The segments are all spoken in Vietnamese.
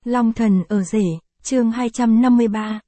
Long thần ở rể, chương 253,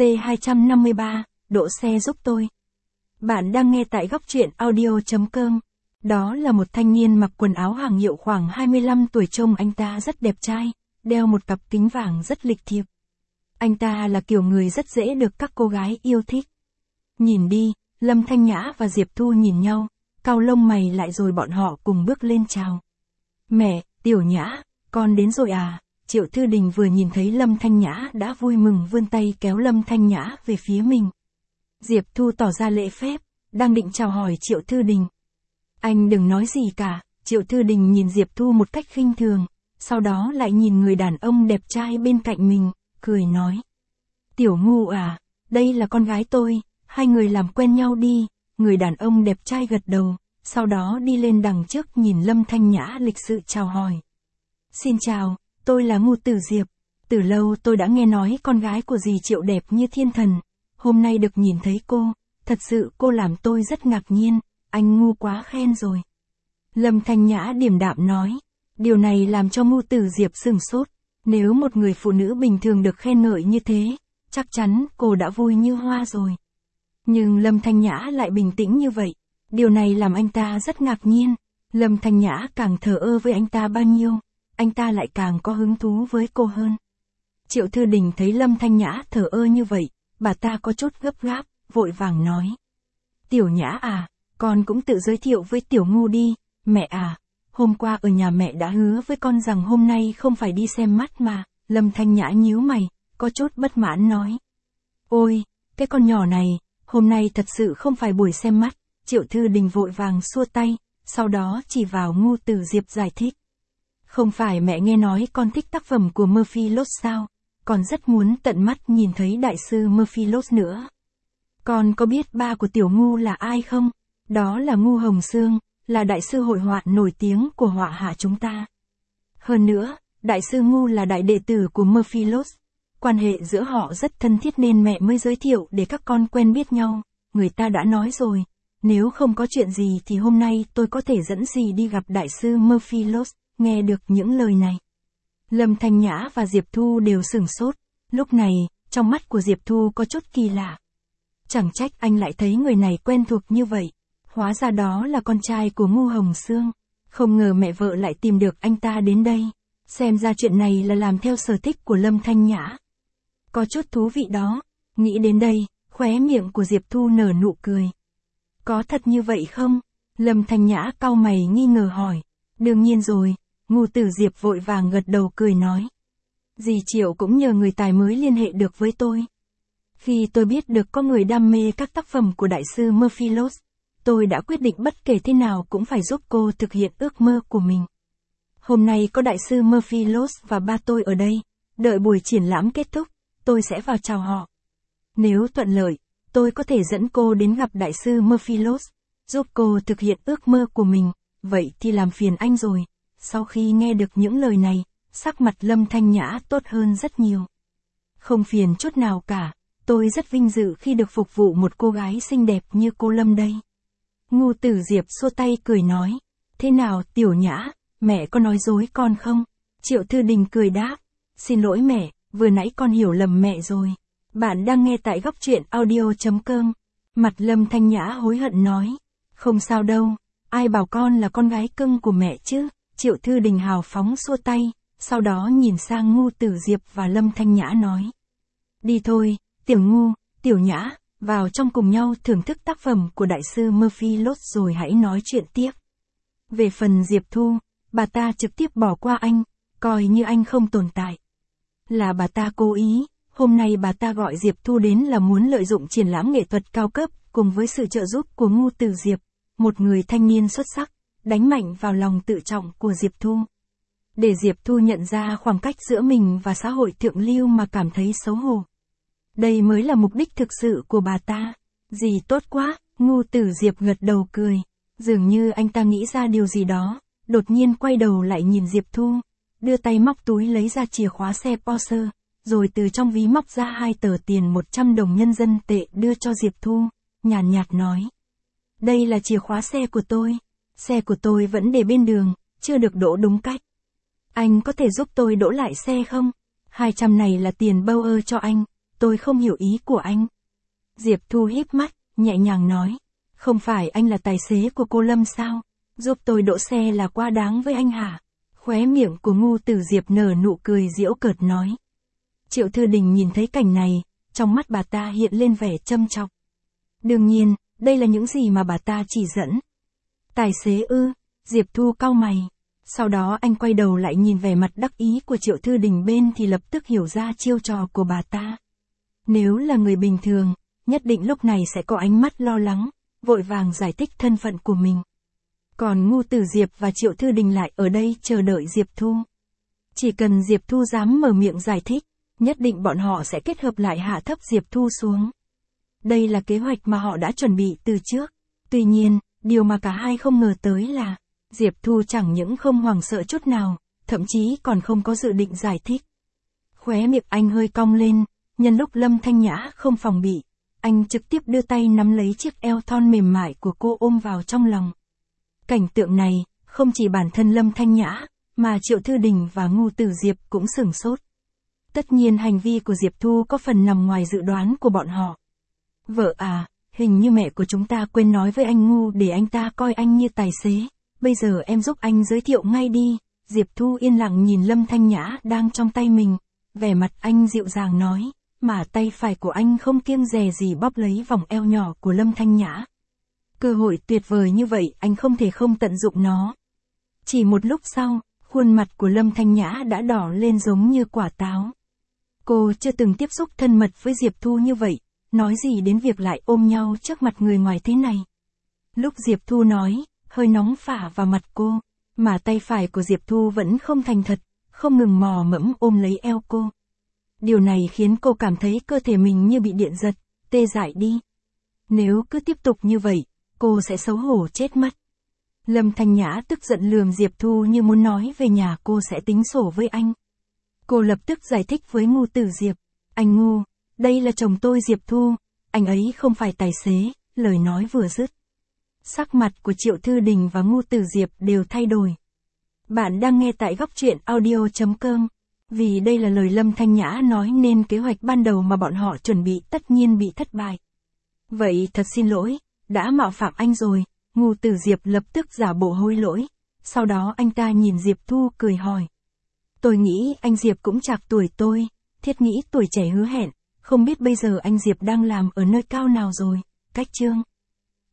C253, đỗ xe giúp tôi. Bạn đang nghe tại góc truyện audio.com. Đó là một thanh niên mặc quần áo hàng hiệu khoảng 25 tuổi, trông anh ta rất đẹp trai, đeo một cặp kính vàng rất lịch thiệp. Anh ta là kiểu người rất dễ được các cô gái yêu thích. Nhìn đi, Lâm Thanh Nhã và Diệp Thu nhìn nhau, cau lông mày lại rồi bọn họ cùng bước lên chào. Mẹ, Tiểu Nhã, con đến rồi à? Triệu Thư Đình vừa nhìn thấy Lâm Thanh Nhã đã vui mừng vươn tay kéo Lâm Thanh Nhã về phía mình. Diệp Thu tỏ ra lễ phép, đang định chào hỏi Triệu Thư Đình. Anh đừng nói gì cả. Triệu Thư Đình nhìn Diệp Thu một cách khinh thường, sau đó lại nhìn người đàn ông đẹp trai bên cạnh mình, cười nói. Tiểu Ngu à, đây là con gái tôi, hai người làm quen nhau đi. Người đàn ông đẹp trai gật đầu, sau đó đi lên đằng trước nhìn Lâm Thanh Nhã lịch sự chào hỏi. Xin chào, tôi là Ngu Tử Diệp. Từ lâu tôi đã nghe nói con gái của dì Triệu đẹp như thiên thần. Hôm nay được nhìn thấy cô, thật sự cô làm tôi rất ngạc nhiên, anh Ngu quá khen rồi. Lâm Thanh Nhã điềm đạm nói. Điều này làm cho Ngu Tử Diệp sửng sốt. Nếu một người phụ nữ bình thường được khen ngợi như thế, chắc chắn cô đã vui như hoa rồi. Nhưng Lâm Thanh Nhã lại bình tĩnh như vậy. Điều này làm anh ta rất ngạc nhiên. Lâm Thanh Nhã càng thờ ơ với anh ta bao nhiêu, anh ta lại càng có hứng thú với cô hơn. Triệu Thư Đình thấy Lâm Thanh Nhã thờ ơ như vậy, bà ta có chút gấp gáp, vội vàng nói. Tiểu Nhã à, con cũng tự giới thiệu với Tiểu Ngu đi. Mẹ à, hôm qua ở nhà mẹ đã hứa với con rằng hôm nay không phải đi xem mắt mà. Lâm Thanh Nhã nhíu mày, có chút bất mãn nói. Ôi, cái con nhỏ này, hôm nay thật sự không phải buổi xem mắt. Triệu Thư Đình vội vàng xua tay, sau đó chỉ vào Ngu Tử Diệp giải thích. Không phải mẹ nghe nói con thích tác phẩm của Murphy Lốt sao? Con rất muốn tận mắt nhìn thấy đại sư Murphy Lốt nữa. Con có biết ba của Tiểu Ngu là ai không? Đó là Ngu Hồng Sương, là đại sư hội họa nổi tiếng của họa hạ chúng ta. Hơn nữa, đại sư Ngu là đại đệ tử của Murphy Lốt. Quan hệ giữa họ rất thân thiết nên mẹ mới giới thiệu để các con quen biết nhau. Người ta đã nói rồi, nếu không có chuyện gì thì hôm nay tôi có thể dẫn dì đi gặp đại sư Murphy Lốt. Nghe được những lời này, Lâm Thanh Nhã và Diệp Thu đều sửng sốt. Lúc này, trong mắt của Diệp Thu có chút kỳ lạ. Chẳng trách anh lại thấy người này quen thuộc như vậy. Hóa ra đó là con trai của Ngu Hồng Sương. Không ngờ mẹ vợ lại tìm được anh ta đến đây. Xem ra chuyện này là làm theo sở thích của Lâm Thanh Nhã. Có chút thú vị đó. Nghĩ đến đây, khóe miệng của Diệp Thu nở nụ cười. Có thật như vậy không? Lâm Thanh Nhã cau mày nghi ngờ hỏi. Đương nhiên rồi. Ngu Tử Diệp vội vàng gật đầu cười nói. Dì Triệu cũng nhờ người tài mới liên hệ được với tôi. Khi tôi biết được có người đam mê các tác phẩm của đại sư Murphy Lốt, tôi đã quyết định bất kể thế nào cũng phải giúp cô thực hiện ước mơ của mình. Hôm nay có đại sư Murphy Lốt và ba tôi ở đây, đợi buổi triển lãm kết thúc, tôi sẽ vào chào họ. Nếu thuận lợi, tôi có thể dẫn cô đến gặp đại sư Murphy Lốt, giúp cô thực hiện ước mơ của mình, vậy thì làm phiền anh rồi. Sau khi nghe được những lời này, sắc mặt Lâm Thanh Nhã tốt hơn rất nhiều. Không phiền chút nào cả, tôi rất vinh dự khi được phục vụ một cô gái xinh đẹp như cô Lâm đây. Ngu Tử Diệp xua tay cười nói. Thế nào Tiểu Nhã, mẹ có nói dối con không? Triệu Thư Đình cười đáp. Xin lỗi mẹ, vừa nãy con hiểu lầm mẹ rồi. Bạn đang nghe tại góc truyện audio.com. Mặt Lâm Thanh Nhã hối hận nói. Không sao đâu, ai bảo con là con gái cưng của mẹ chứ? Triệu Thư Đình hào phóng xua tay, sau đó nhìn sang Ngu Tử Diệp và Lâm Thanh Nhã nói. Đi thôi, Tiểu Ngu, Tiểu Nhã, vào trong cùng nhau thưởng thức tác phẩm của đại sư Murphy Lốt rồi hãy nói chuyện tiếp. Về phần Diệp Thu, bà ta trực tiếp bỏ qua anh, coi như anh không tồn tại. Là bà ta cố ý, hôm nay bà ta gọi Diệp Thu đến là muốn lợi dụng triển lãm nghệ thuật cao cấp, cùng với sự trợ giúp của Ngu Tử Diệp, một người thanh niên xuất sắc, đánh mạnh vào lòng tự trọng của Diệp Thu. Để Diệp Thu nhận ra khoảng cách giữa mình và xã hội thượng lưu mà cảm thấy xấu hổ. Đây mới là mục đích thực sự của bà ta. Dì tốt quá, Ngu Tử Diệp gật đầu cười. Dường như anh ta nghĩ ra điều gì đó, đột nhiên quay đầu lại nhìn Diệp Thu, đưa tay móc túi lấy ra chìa khóa xe Porsche, rồi từ trong ví móc ra 2 tờ tiền 100 đồng nhân dân tệ đưa cho Diệp Thu, nhàn nhạt nói. Đây là chìa khóa xe của tôi. Xe của tôi vẫn để bên đường, chưa được đỗ đúng cách. Anh có thể giúp tôi đỗ lại xe không? 200 này là tiền bâu ơ cho anh, tôi không hiểu ý của anh. Diệp Thu híp mắt, nhẹ nhàng nói. Không phải anh là tài xế của cô Lâm sao? Giúp tôi đỗ xe là quá đáng với anh hả? Khóe miệng của Ngưu Tử Diệp nở nụ cười giễu cợt nói. Triệu Thư Đình nhìn thấy cảnh này, trong mắt bà ta hiện lên vẻ châm chọc. Đương nhiên, đây là những gì mà bà ta chỉ dẫn. Tài xế ư? Diệp Thu cau mày. Sau đó anh quay đầu lại nhìn vẻ mặt đắc ý của Triệu Thư Đình bên thì lập tức hiểu ra chiêu trò của bà ta. Nếu là người bình thường, nhất định lúc này sẽ có ánh mắt lo lắng, vội vàng giải thích thân phận của mình. Còn Ngưu Tử Diệp và Triệu Thư Đình lại ở đây chờ đợi Diệp Thu. Chỉ cần Diệp Thu dám mở miệng giải thích, nhất định bọn họ sẽ kết hợp lại hạ thấp Diệp Thu xuống. Đây là kế hoạch mà họ đã chuẩn bị từ trước. Tuy nhiên, điều mà cả hai không ngờ tới là, Diệp Thu chẳng những không hoảng sợ chút nào, thậm chí còn không có dự định giải thích. Khóe miệng anh hơi cong lên, nhân lúc Lâm Thanh Nhã không phòng bị, anh trực tiếp đưa tay nắm lấy chiếc eo thon mềm mại của cô ôm vào trong lòng. Cảnh tượng này, không chỉ bản thân Lâm Thanh Nhã, mà Triệu Thư Đình và Ngưu Tử Diệp cũng sửng sốt. Tất nhiên hành vi của Diệp Thu có phần nằm ngoài dự đoán của bọn họ. Vợ à, hình như mẹ của chúng ta quên nói với anh Ngưu để anh ta coi anh như tài xế. Bây giờ em giúp anh giới thiệu ngay đi. Diệp Thu yên lặng nhìn Lâm Thanh Nhã đang trong tay mình. Vẻ mặt anh dịu dàng nói, mà tay phải của anh không kiêng dè gì bóp lấy vòng eo nhỏ của Lâm Thanh Nhã. Cơ hội tuyệt vời như vậy anh không thể không tận dụng nó. Chỉ một lúc sau, khuôn mặt của Lâm Thanh Nhã đã đỏ lên giống như quả táo. Cô chưa từng tiếp xúc thân mật với Diệp Thu như vậy, nói gì đến việc lại ôm nhau trước mặt người ngoài thế này. Lúc Diệp Thu nói, hơi nóng phả vào mặt cô, mà tay phải của Diệp Thu vẫn không thành thật, không ngừng mò mẫm ôm lấy eo cô. Điều này khiến cô cảm thấy cơ thể mình như bị điện giật, tê dại đi. Nếu cứ tiếp tục như vậy, cô sẽ xấu hổ chết mất. Lâm Thanh Nhã tức giận lườm Diệp Thu như muốn nói về nhà cô sẽ tính sổ với anh. Cô lập tức giải thích với Ngưu Tử Diệp. Anh Ngưu, đây là chồng tôi Diệp Thu, anh ấy không phải tài xế, lời nói vừa dứt. Sắc mặt của Triệu Thư Đình và Ngưu Tử Diệp đều thay đổi. Bạn đang nghe tại góc truyện audio.com. Vì đây là lời Lâm Thanh Nhã nói nên kế hoạch ban đầu mà bọn họ chuẩn bị tất nhiên bị thất bại. Vậy thật xin lỗi, đã mạo phạm anh rồi. Ngưu Tử Diệp lập tức giả bộ hối lỗi. Sau đó anh ta nhìn Diệp Thu cười hỏi. Tôi nghĩ anh Diệp cũng trạc tuổi tôi, thiết nghĩ tuổi trẻ hứa hẹn, không biết bây giờ anh Diệp đang làm ở nơi cao nào rồi. Cách chương